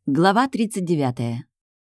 Глава 39.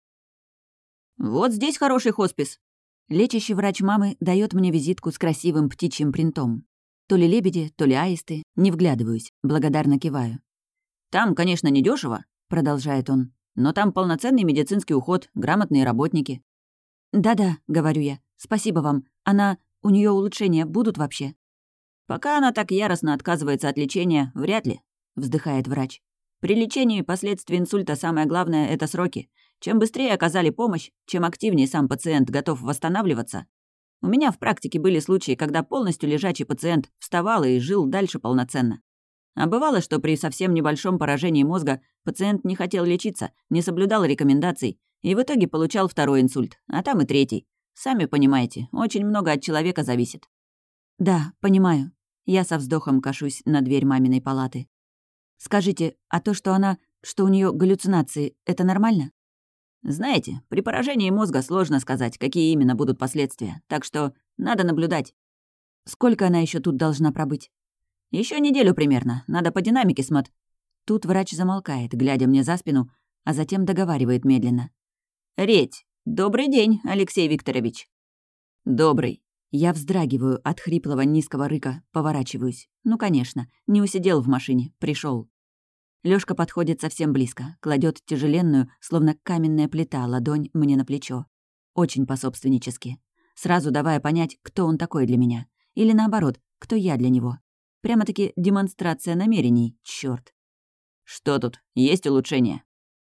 «Вот здесь хороший хоспис». Лечащий врач мамы дает мне визитку с красивым птичьим принтом. То ли лебеди, то ли аисты. Не вглядываюсь, благодарно киваю. «Там, конечно, недешево, продолжает он, «но там полноценный медицинский уход, грамотные работники». «Да-да», — говорю я, — «спасибо вам. У нее улучшения будут вообще?» «Пока она так яростно отказывается от лечения, вряд ли», — вздыхает врач. «При лечении последствий инсульта самое главное — это сроки. Чем быстрее оказали помощь, чем активнее сам пациент готов восстанавливаться. У меня в практике были случаи, когда полностью лежачий пациент вставал и жил дальше полноценно. А бывало, что при совсем небольшом поражении мозга пациент не хотел лечиться, не соблюдал рекомендаций и в итоге получал второй инсульт, а там и третий. Сами понимаете, очень много от человека зависит». «Да, понимаю». Я со вздохом кашусь на дверь маминой палаты. «Скажите, а то, что у нее галлюцинации, это нормально?» «Знаете, при поражении мозга сложно сказать, какие именно будут последствия, так что надо наблюдать». «Сколько она еще тут должна пробыть?» Еще неделю примерно, надо по динамике Тут врач замолкает, глядя мне за спину, а затем договаривает медленно. «Редь, добрый день, Алексей Викторович». «Добрый». Я вздрагиваю от хриплого низкого рыка, поворачиваюсь. Ну, конечно, не усидел в машине, пришел. Лёшка подходит совсем близко, кладет тяжеленную, словно каменная плита, ладонь мне на плечо. Очень пособственнически. Сразу давая понять, кто он такой для меня. Или наоборот, кто я для него. Прямо-таки демонстрация намерений, чёрт. «Что тут? Есть улучшение?»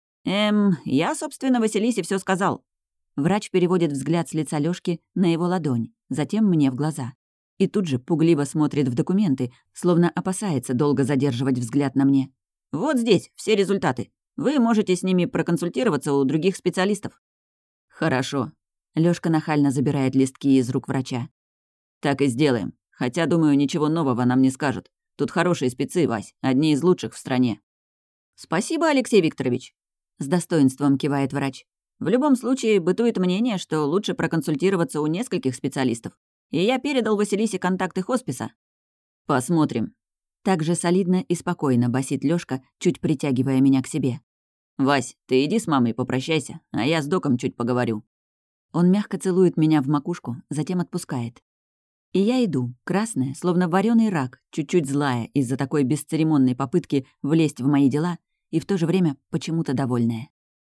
Я, собственно, Василисе все сказал». Врач переводит взгляд с лица Лёшки на его ладонь, затем мне в глаза. И тут же пугливо смотрит в документы, словно опасается долго задерживать взгляд на мне. «Вот здесь все результаты. Вы можете с ними проконсультироваться у других специалистов». «Хорошо». Лёшка нахально забирает листки из рук врача. «Так и сделаем. Хотя, думаю, ничего нового нам не скажут. Тут хорошие спецы, Вась, одни из лучших в стране». «Спасибо, Алексей Викторович», — с достоинством кивает врач. «В любом случае, бытует мнение, что лучше проконсультироваться у нескольких специалистов. И я передал Василисе контакты хосписа». «Посмотрим». Так же солидно и спокойно басит Лёшка, чуть притягивая меня к себе. «Вась, ты иди с мамой попрощайся, а я с доком чуть поговорю». Он мягко целует меня в макушку, затем отпускает. И я иду, красная, словно вареный рак, чуть-чуть злая из-за такой бесцеремонной попытки влезть в мои дела и в то же время почему-то довольная.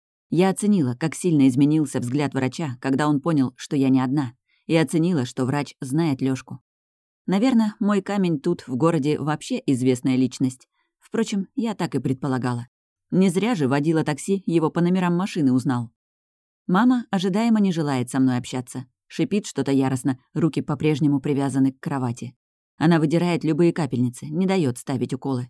Я оценила, как сильно изменился взгляд врача, когда он понял, что я не одна, и оценила, что врач знает Лёшку. Наверное, мой камень тут, в городе, вообще известная личность. Впрочем, я так и предполагала. Не зря же водила такси, его по номерам машины узнал. Мама ожидаемо не желает со мной общаться. Шипит что-то яростно, руки по-прежнему привязаны к кровати. Она выдирает любые капельницы, не дает ставить уколы.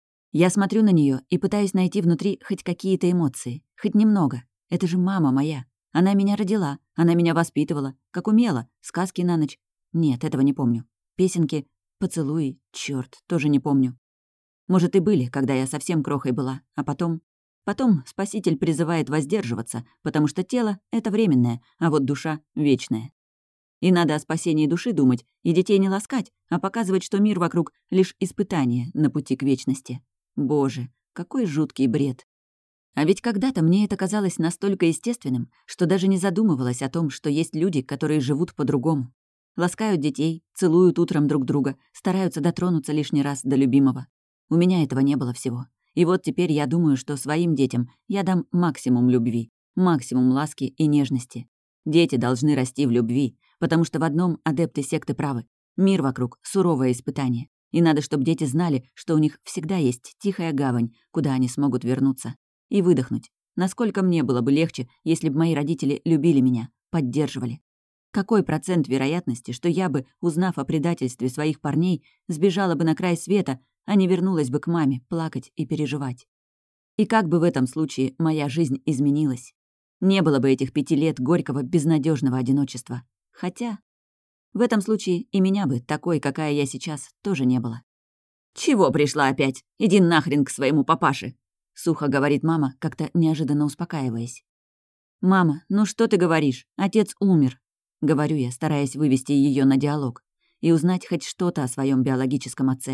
Я смотрю на нее и пытаюсь найти внутри хоть какие-то эмоции, хоть немного. Это же мама моя. Она меня родила, она меня воспитывала, как умела, сказки на ночь. Нет, этого не помню. Песенки, поцелуи, чёрт, тоже не помню. Может, и были, когда я совсем крохой была, а потом... Потом Спаситель призывает воздерживаться, потому что тело — это временное, а вот душа — вечная. И надо о спасении души думать, и детей не ласкать, а показывать, что мир вокруг — лишь испытание на пути к вечности. Боже, какой жуткий бред. А ведь когда-то мне это казалось настолько естественным, что даже не задумывалась о том, что есть люди, которые живут по-другому. Ласкают детей, целуют утром друг друга, стараются дотронуться лишний раз до любимого. У меня этого не было всего. И вот теперь я думаю, что своим детям я дам максимум любви, максимум ласки и нежности. Дети должны расти в любви, потому что в одном адепты секты правы. Мир вокруг — суровое испытание. И надо, чтобы дети знали, что у них всегда есть тихая гавань, куда они смогут вернуться. И выдохнуть. Насколько мне было бы легче, если бы мои родители любили меня, поддерживали. Какой процент вероятности, что я бы, узнав о предательстве своих парней, сбежала бы на край света, а не вернулась бы к маме плакать и переживать? И как бы в этом случае моя жизнь изменилась? Не было бы этих 5 лет горького, безнадежного одиночества. Хотя в этом случае и меня бы, такой, какая я сейчас, тоже не было. «Чего пришла опять? Иди нахрен к своему папаше!» — сухо говорит мама, как-то неожиданно успокаиваясь. «Мама, ну что ты говоришь? Отец умер», — говорю я, стараясь вывести ее на диалог и узнать хоть что-то о своем биологическом отце.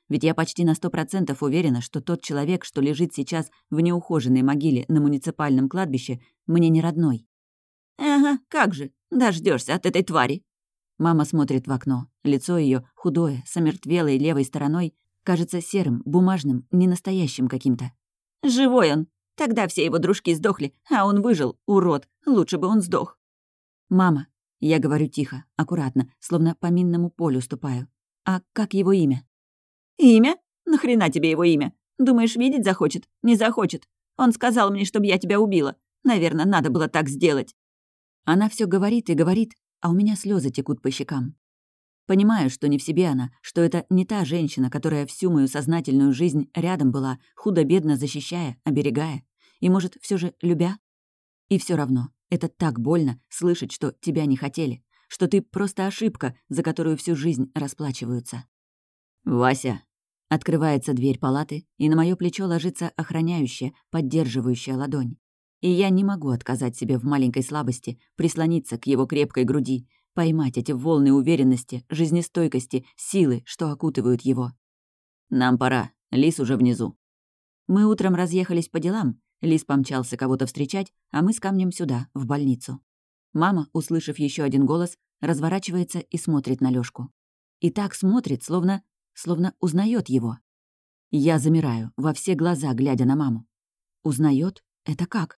Ведь я почти на 100% уверена, что тот человек, что лежит сейчас в неухоженной могиле на муниципальном кладбище, мне не родной. «Ага, как же, дождешься от этой твари!» Мама смотрит в окно. Лицо ее худое, с омертвелой левой стороной, кажется серым, бумажным, ненастоящим каким-то. «Живой он! Тогда все его дружки сдохли, а он выжил, урод! Лучше бы он сдох!» «Мама!» — я говорю тихо, аккуратно, словно по минному полю ступаю. «А как его имя?» «Имя? Нахрена тебе его имя? Думаешь, видеть захочет? Не захочет. Он сказал мне, чтобы я тебя убила. Наверное, надо было так сделать». Она все говорит и говорит, а у меня слезы текут по щекам. Понимаю, что не в себе она, что это не та женщина, которая всю мою сознательную жизнь рядом была, худо-бедно защищая, оберегая, и, может, все же любя. И все равно, это так больно слышать, что тебя не хотели, что ты просто ошибка, за которую всю жизнь расплачиваются. «Вася!» Открывается дверь палаты, и на моё плечо ложится охраняющая, поддерживающая ладонь. И я не могу отказать себе в маленькой слабости, прислониться к его крепкой груди, поймать эти волны уверенности, жизнестойкости, силы, что окутывают его. «Нам пора. Лис уже внизу». Мы утром разъехались по делам. Лис помчался кого-то встречать, а мы с Камнем сюда, в больницу. Мама, услышав еще один голос, разворачивается и смотрит на Лёшку. И так смотрит, словно узнает его. Я замираю, во все глаза глядя на маму. Узнает? Это как?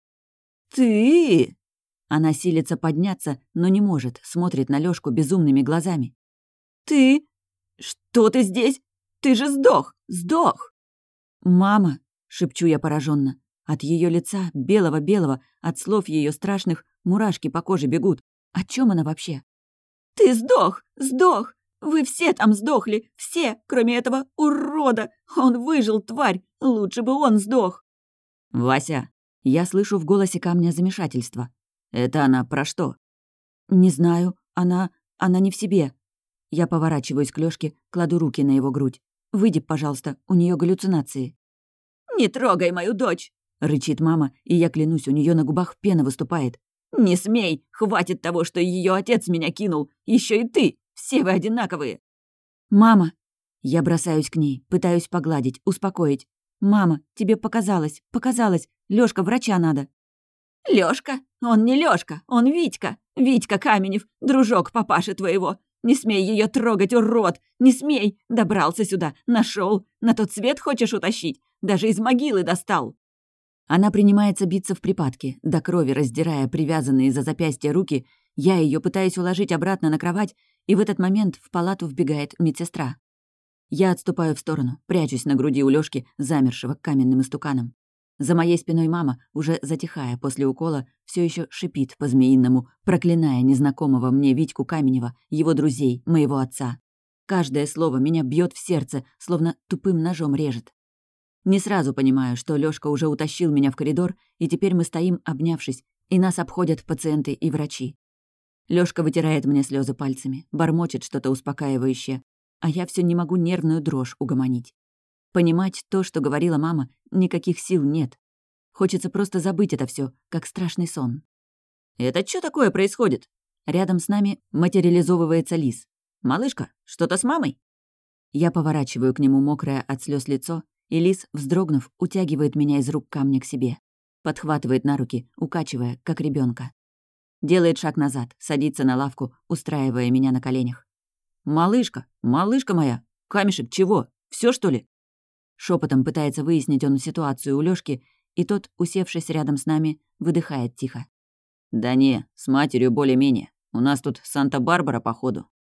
«Ты!» Она силится подняться, но не может, смотрит на Лёшку безумными глазами. «Ты? Что ты здесь? Ты же сдох! Сдох!» «Мама!» — шепчу я пораженно. От ее лица, белого-белого, от слов ее страшных, мурашки по коже бегут. О чем она вообще? «Ты сдох! Сдох! Вы все там сдохли! Все, кроме этого урода! Он выжил, тварь! Лучше бы он сдох!» «Вася!» Я слышу в голосе Камня замешательство. «Это она про что?» «Не знаю. Она не в себе». Я поворачиваюсь к Лёшке, кладу руки на его грудь. «Выйди, пожалуйста, у нее галлюцинации». «Не трогай мою дочь!» — рычит мама, и я клянусь, у нее на губах пена выступает. «Не смей! Хватит того, что ее отец меня кинул! Еще и ты! Все вы одинаковые!» «Мама!» Я бросаюсь к ней, пытаюсь погладить, успокоить. «Мама, тебе показалось! Лёшка, врача надо!» «Лёшка? Он не Лёшка, он Витька! Витька Каменев, дружок папаши твоего! Не смей ее трогать, урод! Не смей! Добрался сюда, нашел, на тот свет хочешь утащить? Даже из могилы достал!» Она принимается биться в припадке, до крови раздирая привязанные за запястья руки. Я ее пытаюсь уложить обратно на кровать, и в этот момент в палату вбегает медсестра. Я отступаю в сторону, прячусь на груди у Лёшки, замершего к каменным истуканам. За моей спиной мама, уже затихая после укола, все еще шипит по-змеиному, проклиная незнакомого мне Витьку Каменева, его друзей, моего отца. Каждое слово меня бьет в сердце, словно тупым ножом режет. Не сразу понимаю, что Лёшка уже утащил меня в коридор, и теперь мы стоим, обнявшись, и нас обходят пациенты и врачи. Лёшка вытирает мне слезы пальцами, бормочет что-то успокаивающее, а я все не могу нервную дрожь угомонить. Понимать то, что говорила мама, никаких сил нет. Хочется просто забыть это все, как страшный сон. «Это что такое происходит?» Рядом с нами материализовывается Лис. «Малышка, что-то с мамой?» Я поворачиваю к нему мокрое от слез лицо, и Лис, вздрогнув, утягивает меня из рук Камня к себе. Подхватывает на руки, укачивая, как ребенка. Делает шаг назад, садится на лавку, устраивая меня на коленях. «Малышка, малышка моя! Камешек чего? Все что ли?» Шепотом пытается выяснить он ситуацию у Лёшки, и тот, усевшись рядом с нами, выдыхает тихо. «Да не, с матерью более-менее. У нас тут Санта-Барбара, походу.